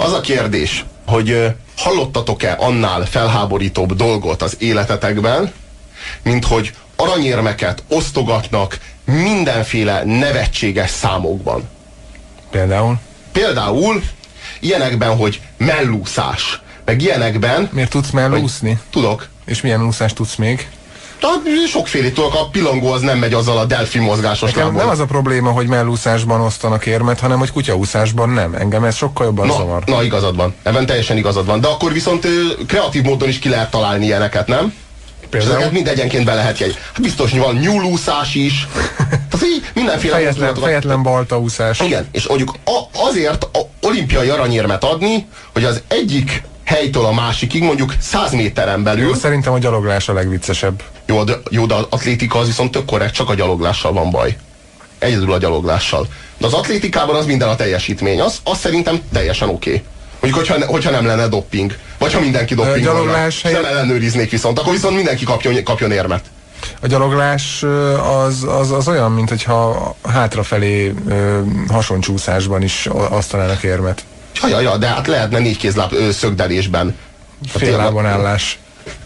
Az a kérdés, hogy hallottatok-e annál felháborítóbb dolgot az életetekben, mint hogy aranyérmeket osztogatnak mindenféle nevetséges számokban. Például? Például ilyenekben, hogy mellúszás. Meg ilyenekben... Miért tudsz mellúszni? Tudok. És milyen úszást tudsz még? Sokfélét tudok, a pillangó az nem megy azzal a delfin mozgásos lábon. Nem az a probléma, hogy mellúszásban osztanak érmet, hanem hogy kutyaúszásban nem. Engem ez sokkal jobban zavar. Na, igazad van. Ebben teljesen igazad van. De akkor viszont kreatív módon is ki lehet találni ilyeneket, nem? Például? És ezeket mind egyenként be lehet jegy. Hát biztos, hogy van nyúlúszás is. Tehát így mindenféle fejetlen baltaúszás. Igen, és mondjuk azért olimpiai aranyérmet adni, hogy az egyik helytől a másikig, mondjuk 100 méteren belül. Szerintem a gyaloglás a legviccesebb. Jó, de az atlétika az viszont tök korrekt, csak a gyaloglással van baj. Egyedül a gyaloglással. De az atlétikában az minden a teljesítmény. Az szerintem teljesen oké. Mondjuk, hogyha nem lenne dopping. Vagy ha mindenki doppingolna. És nem ellenőriznék viszont. Akkor viszont mindenki kapjon érmet. A gyaloglás az olyan, mint hogyha hátrafelé hasoncsúszásban is asztalának érmet. Ja, de hát lehetne négykézláb szögdelésben. Fél lábon állás.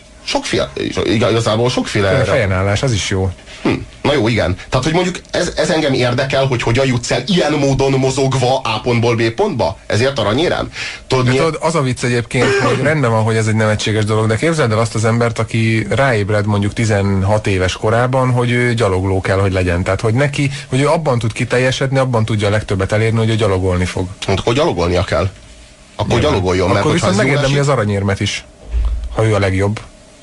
Igazából sokféle. Fejen állás, az is jó. Na jó, igen. Tehát, hogy mondjuk ez engem érdekel, hogy hogyan jutsz el ilyen módon mozogva A pontból B pontba? Ezért aranyérem? Tudod, az a vicc egyébként, hogy rendben van, hogy ez egy nevetséges dolog, de képzeld el azt az embert, aki ráébred mondjuk 16 éves korában, hogy ő gyalogló kell, hogy legyen. Tehát, hogy neki, hogy ő abban tud kiteljesedni, abban tudja a legtöbbet elérni, hogy ő gyalogolni fog. Akkor gyalogolnia kell. Akkor gyalogoljon. Akkor viszont megérdemli az aranyérmet is, ha ő a legjobb.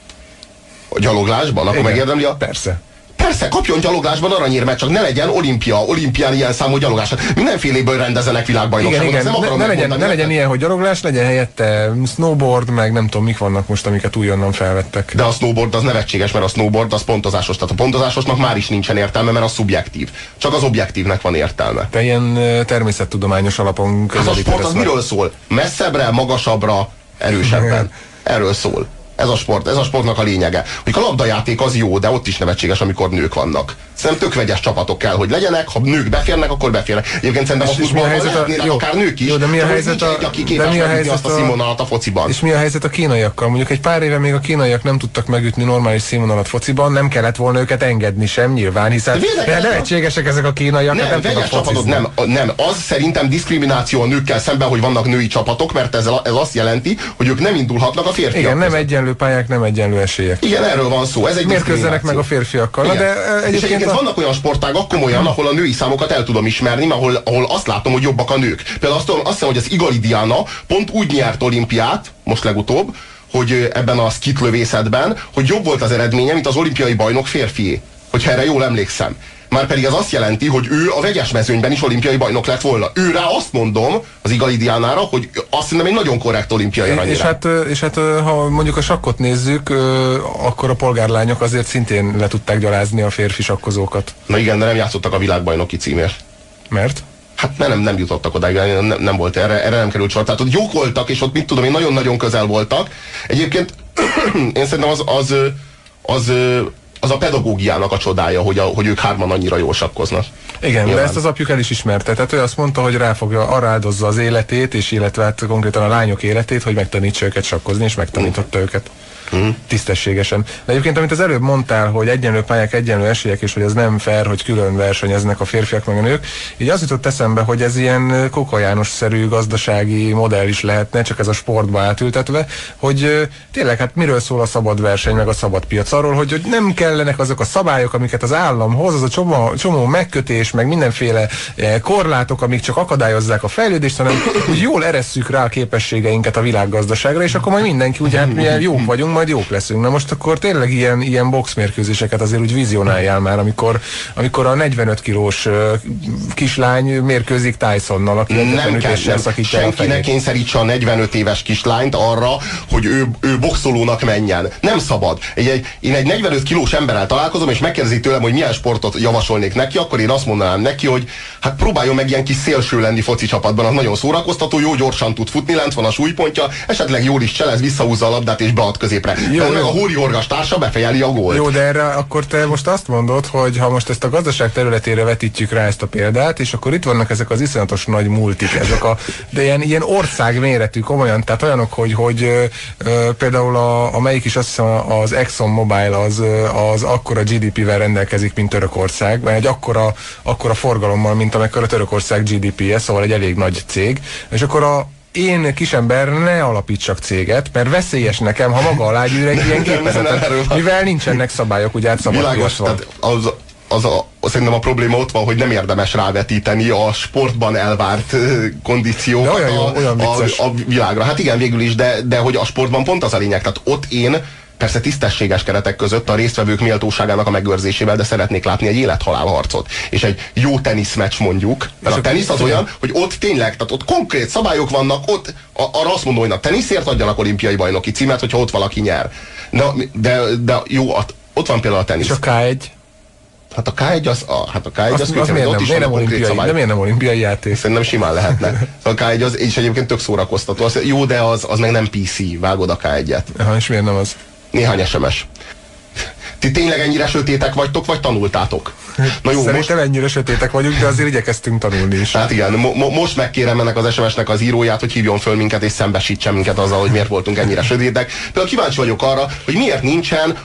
A gyaloglásban? Akkor megérdemli a... Persze. Persze, kapjon gyaloglásban aranyérmet, csak ne legyen olimpián ilyen számú gyaloglás. Mindenféléből rendezenek világbajnokságot. Igen. Ne legyen ilyen, hogy gyaloglás, legyen helyette snowboard, meg nem tudom, mik vannak most, amiket újonnan felvettek. De a snowboard az nevetséges, mert a snowboard az pontozásos. Tehát a pontozásosnak már is nincsen értelme, mert az szubjektív. Csak az objektívnek van értelme. Te ilyen természettudományos alapon közelíted. Ez a sport az miről szól? Messzebbre, magasabbra, erősebben. Erről szól. Ez a sportnak a lényege. Hogy a labdajáték az jó, de ott is nevetséges, amikor nők vannak. Szerintem tök vegyes csapatok kell, hogy legyenek, ha nők beférnek, akkor beférnek. Egyébként szerintem a futballban lehetnének akár nők is. Jó, de mi a helyzet aki képes megütni azt a színvonalat a fociban. És mi a helyzet a kínaiakkal? Mondjuk egy pár éve még a kínaiak nem tudtak megütni normális színvonalat fociban, nem kellett volna őket engedni sem nyilván, hiszen nevetségesek ezek a kínaiak. Nem tudnak focizni. Nem, az szerintem diszkrimináció a nőkkel szemben, hogy vannak női csapatok, mert ez azt jelenti, hogy ők nem indulhatnak a férfiak. Igen, nem egyenlő pályák, nem egyenlő esélyek. Igen, erről van szó. Ez egy miért közlenek meg a férfiakkal? Na, de egyébként vannak olyan sportágak komolyan, ahol a női számokat el tudom ismerni, ahol azt látom, hogy jobbak a nők. Például azt hiszem, hogy az Igali Diana pont úgy nyert olimpiát, most legutóbb, hogy ebben a skitlövészetben, hogy jobb volt az eredménye, mint az olimpiai bajnok férfié. Hogyha erre jól emlékszem. Márpedig ez azt jelenti, hogy ő a vegyes mezőnyben is olimpiai bajnok lett volna. Őrá azt mondom, az Igali Diánára, hogy azt hiszem egy nagyon korrekt olimpiai aranyérem. És hát ha mondjuk a sakkot nézzük, akkor a polgárlányok azért szintén le tudták gyalázni a férfi sakkozókat. Na igen, de nem játszottak a világbajnoki címért. Mert? Hát nem jutottak odáig, nem volt erre nem került sor. Tehát ott jók voltak, és ott mit tudom én, nagyon-nagyon közel voltak. Egyébként én szerintem az a pedagógiának a csodája, hogy ők hárman annyira jól sakkoznak. Igen, nyilván. De ezt az apjuk el is ismerte. Tehát ő azt mondta, hogy arra áldozza az életét, és illetve hát konkrétan a lányok életét, hogy megtanítsa őket sakkozni, és megtanította őket. Tisztességesen. De egyébként, amit az előbb mondtál, hogy egyenlő pályák, egyenlő esélyek, és hogy ez nem fair, hogy külön versenyeznek a férfiak meg a nők, így az jutott eszembe, hogy ez ilyen Kóka János-szerű gazdasági modell is lehetne, csak ez a sportba átültetve, hogy tényleg hát miről szól a szabad verseny, meg a szabad piac? Arról, hogy nem kellenek azok a szabályok, amiket az állam hoz, az a csomó megkötés, meg mindenféle korlátok, amik csak akadályozzák a fejlődést, hanem hogy jól eresszük rá a képességeinket a világgazdaságra, és akkor majd mindenki ugye hát milyen jók vagyunk, majd jók leszünk. Na most akkor tényleg ilyen boxmérkőzéseket azért úgy vizionáljál már, amikor a 45 kilós kislány mérkőzik Tysonnal, aki nem senki ne kényszerítse a 45 éves kislányt arra, hogy ő boxolónak menjen. Nem szabad. Én egy 45 kilós emberrel találkozom, és megkérdezi tőlem, hogy milyen sportot javasolnék neki, akkor én azt mondanám neki, hogy hát próbáljon meg ilyen kis szélső lenni foci csapatban, az nagyon szórakoztató, jó gyorsan tud futni, lent van a súlypontja, esetleg jól is cselez, visszahúzza a labdát és bead középre. meg. Meg a Hóri Horgas társa befejeli a gólt. Jó, de erre akkor te most azt mondod, hogy ha most ezt a gazdaság területére vetítjük rá ezt a példát, és akkor itt vannak ezek az iszonyatos nagy multik, de ilyen ország méretű, komolyan, tehát olyanok, hogy például amelyik is azt hiszem az Exxon Mobil az akkora GDP-vel rendelkezik, mint Törökország, vagy egy akkora forgalommal, mint amekkora Törökország GDP-je, szóval egy elég nagy cég, és akkor én kisember ne alapítsak céget, mert veszélyes nekem, ha maga alá gyűr egy ilyen gépezetet, mivel nincsenek szabályok, ugye szabadpiacon. Szerintem a probléma ott van, hogy nem érdemes rávetíteni a sportban elvárt kondíciókat a világra. Hát igen, végül is, de hogy a sportban pont az a lényeg. Tehát ott én persze tisztességes keretek között a résztvevők méltóságának a megőrzésével, de szeretnék látni egy élet-halál harcot. És egy jó teniszmeccs mondjuk. Mert a tenisz az olyan, hogy ott tényleg, tehát ott konkrét szabályok vannak, ott arra azt mondom, hogy a teniszért adjanak olimpiai bajnoki címet, hogyha ott valaki nyer. De jó, ott van például a tenisz. És a K1? Hát a K1 az miért nem olimpiai játék? Szerintem simán lehetne. A K1 az, és egyébként tök szórakoztató. Jó, de az meg nem PC, vágod a K1-et. Aha, és miért nem az? Néhány SMS. Ti tényleg ennyire sötétek vagytok, vagy tanultátok? Na jó, szerintem ennyire sötétek vagyunk, de azért igyekeztünk tanulni is. Hát igen, most megkérem ennek az SMS-nek az íróját, hogy hívjon föl minket és szembesítsen minket azzal, hogy miért voltunk ennyire sötétek. Például kíváncsi vagyok arra, hogy miért nincsen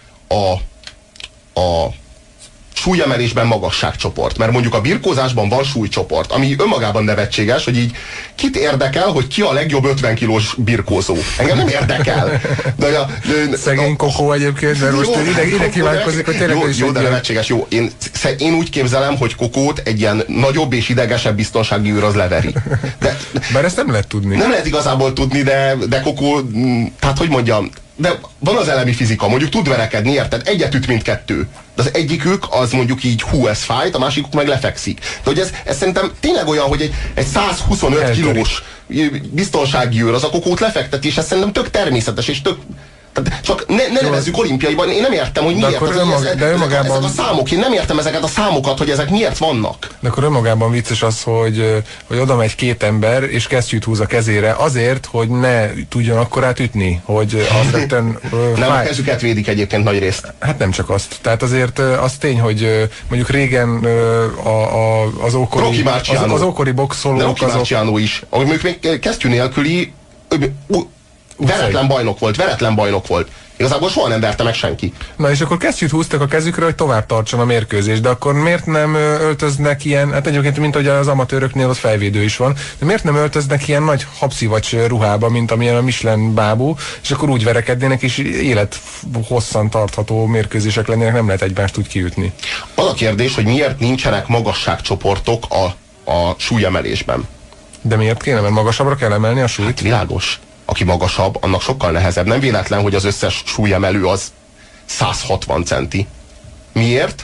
a súlyemelésben magasságcsoport. Mert mondjuk a birkózásban van súlycsoport, ami önmagában nevetséges, hogy így kit érdekel, hogy ki a legjobb 50 kilós birkózó. Engem nem érdekel. Szegény Kokó egyébként, mert most ide kívánkozik, hogy tényleg is jó, de nevetséges. Jó, én úgy képzelem, hogy Kokót egy ilyen nagyobb és idegesebb biztonsági őr az leveri. Bár ezt nem lehet tudni. Nem lehet igazából tudni, de Kokó, tehát hogy mondjam, de van az elemi fizika, mondjuk tud verekedni, érted? Egyet üt, mint kettő. De az egyikük az mondjuk így ez fájt, a másikuk meg lefekszik. De hogy ez szerintem tényleg olyan, hogy egy 125 kilós biztonsági őr az a Kokót lefekteti, és ez szerintem tök természetes, és tök... Tehát csak ne nevezzük olimpiaiban, én nem értem, hogy miért. Ezek a számok, én nem értem ezeket a számokat, hogy ezek miért vannak. De akkor önmagában vicces az, hogy oda megy két ember, és kesztyűt húz a kezére azért, hogy ne tudjon akkorát ütni, hogy aztán nem a kezüket védik egyébként nagy részt. Hát nem csak azt. Tehát azért az tény, hogy mondjuk régen az ókori boxolók... De Rocky Marciano is, mondjuk még kesztyű nélküli veretlen bajnok volt. Igazából soha nem verte meg senki. Na és akkor kesztyűt húztak a kezükre, hogy tovább tartson a mérkőzés, de akkor miért nem öltöznek ilyen, hát egyébként mint hogy az amatőröknél ott felvédő is van, de miért nem öltöznek ilyen nagy habszivacs ruhába, mint amilyen a Michelin bábú, és akkor úgy verekednének, és élethosszan tartható mérkőzések lennének, nem lehet egymást úgy kiütni. Az a kérdés, hogy miért nincsenek magasságcsoportok a súlyemelésben. De miért kéne? Mert magasabbra kell emelni a súlyt? Hát világos. Aki magasabb, annak sokkal nehezebb. Nem véletlen, hogy az összes súlyemelő az 160 centi. Miért?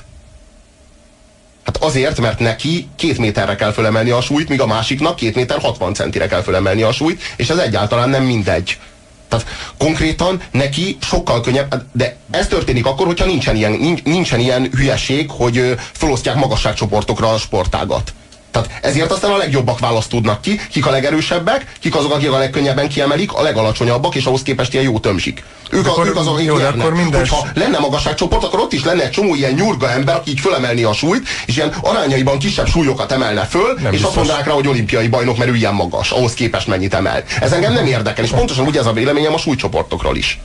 Hát azért, mert neki 2 méterre kell fölemelni a súlyt, míg a másiknak 2 méter 60 centire kell fölemelni a súlyt, és ez egyáltalán nem mindegy. Tehát konkrétan neki sokkal könnyebb, de ez történik akkor, hogyha nincsen ilyen hülyeség, hogy felosztják magasságcsoportokra a sportágat. Tehát ezért aztán a legjobbak választódnak ki, kik a legerősebbek, kik azok, akik a legkönnyebben kiemelik, a legalacsonyabbak, és ahhoz képest ilyen jó tömzsik. Ők azok, akik nyernek. Hogyha lenne magasságcsoport, akkor ott is lenne egy csomó ilyen nyurga ember, aki így fölemelni a súlyt, és ilyen arányaiban kisebb súlyokat emelne föl, és azt mondanák rá, hogy olimpiai bajnok, mert ő ilyen magas, ahhoz képest mennyit emel. Ez engem nem érdekel, és pontosan ugye ez a véleményem a súlycsoportokról is.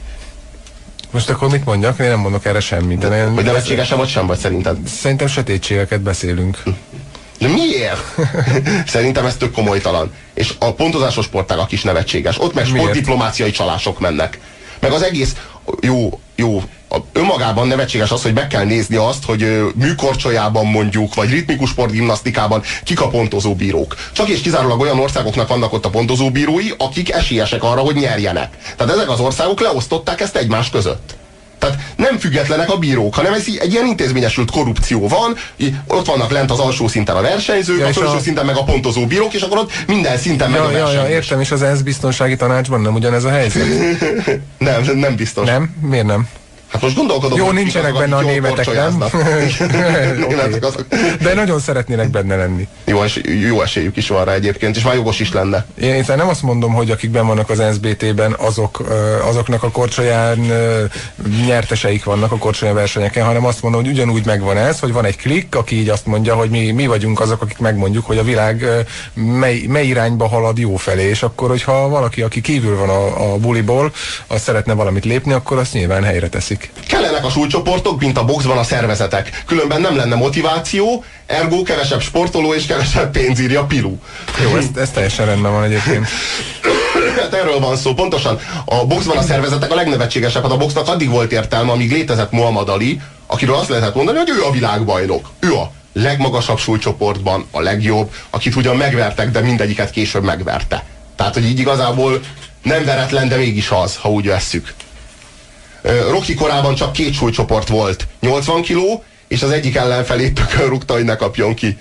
Most akkor mit mondjak? Én nem mondok erre semmit. Hogy nevetségesen vagy sem vagy szerinted? Szerintem sötétségeket beszélünk. De miért? Szerintem ez tök komolytalan. És a pontozásos sportágak is nevetséges. Ott meg sportdiplomáciai csalások mennek. Meg az egész, jó, önmagában nevetséges az, hogy meg kell nézni azt, hogy műkorcsolyában mondjuk, vagy ritmikus sportgimnasztikában kik a pontozóbírók. Csak és kizárólag olyan országoknak vannak ott a pontozóbírói, akik esélyesek arra, hogy nyerjenek. Tehát ezek az országok leosztották ezt egymás között. Tehát nem függetlenek a bírók, hanem ez egy ilyen intézményesült korrupció van, ott vannak lent az alsó szinten a versenyzők, a felső szinten meg a pontozó bírók, és akkor ott minden szinten meg a versenyzők. Értem, és az ENSZ biztonsági tanácsban nem ugyanez a helyzet? Nem biztos. Nem? Miért nem? Hát most gondolkodom, jó, nincsenek benne a németek, nem? Németek azok. De nagyon szeretnének benne lenni. Jó esélyük is van rá egyébként, és már jogos is lenne. Én nem azt mondom, hogy akik benn vannak az SBT-ben, azoknak a korcsolyán nyerteseik vannak a korcsolya versenyeken, hanem azt mondom, hogy ugyanúgy megvan ez, hogy van egy klikk, aki így azt mondja, hogy mi vagyunk azok, akik megmondjuk, hogy a világ mely irányba halad jó felé, és akkor, hogyha valaki, aki kívül van a buliból, az szeretne valamit lépni, akkor azt nyilván helyre teszik. Kellenek a súlycsoportok, mint a boxban a szervezetek. Különben nem lenne motiváció, ergo kevesebb sportoló és kevesebb pénz, írja Pilu. Jó, ez teljesen rendben van egyébként. Hát erről van szó, pontosan. A boxban a szervezetek a legnevetségesebb. Hát a boxnak addig volt értelme, amíg létezett Muhammad Ali, akiről azt lehetett mondani, hogy ő a világbajnok. Ő a legmagasabb súlycsoportban a legjobb, akit ugyan megvertek, de mindegyiket később megverte. Tehát, hogy így igazából nem veretlen, de mégis az, ha úgy vesszük. Rocky korában csak 2 súlycsoport volt. 80 kiló, és az egyik ellenfelét tökön rúgta, hogy ne kapjon ki.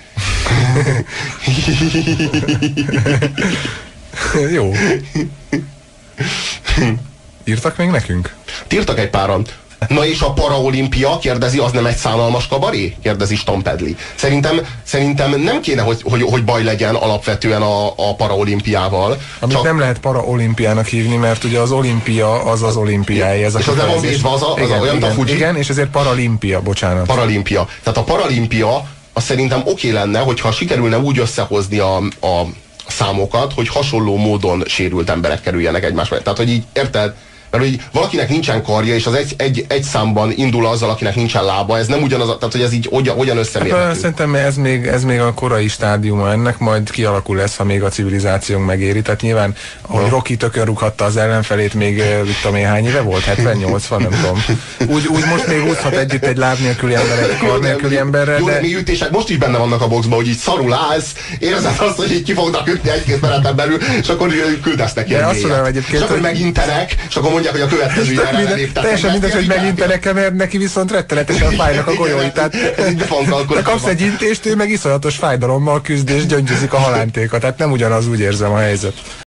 Jó. Írtak még nekünk? Írtak egy páran. Na és a paraolimpia, kérdezi, az nem egy szánalmas kabaré? Kérdezi Stampedli. Szerintem nem kéne, hogy baj legyen alapvetően a paraolimpiával. Amit csak nem lehet paraolimpiának hívni, mert ugye az olimpia az olimpiája. És az nem van védve, az olyan, mint a Fuji? Igen, és ezért paralimpia, bocsánat. Paralimpia. Tehát a paralimpia, az szerintem oké lenne, hogyha sikerülne úgy összehozni a számokat, hogy hasonló módon sérült emberek kerüljenek egymás mellett. Tehát, hogy így, érted? Mert hogy valakinek nincsen karja, és az egy számban indul azzal, akinek nincsen lába, ez nem ugyanaz, tehát hogy ez így hogyan összemérhető. Hát, szerintem ez még a korai stádiuma ennek, majd kialakul lesz, ha még a civilizációnk megéri. Tehát nyilván, ahogy Rocky tökön rúghatta az ellenfelét, még tudom én hány éve volt? 70-80, nem tudom. Úgy most még úszhat együtt egy láb nélküli ember, egy kar nélküli emberrel. Jó, de még ütések most is benne vannak a boxban, hogy így szarul állsz, érzed azt, hogy így ki fognak ütni egy-két meneten belül, és akkor küldesz neki egy mélyet. És akkor megintenek, és akkor mondják, hogy a következő ilyenre léptek. Teljesen mindegy, hogy megintenek, mert neki viszont rettenetesen fájnak a golyói. Tehát te kapsz egy intést, ő meg iszonyatos fájdalommal küzd és gyöngyözik a halántéka. Tehát nem ugyanaz, úgy érzem a helyzet.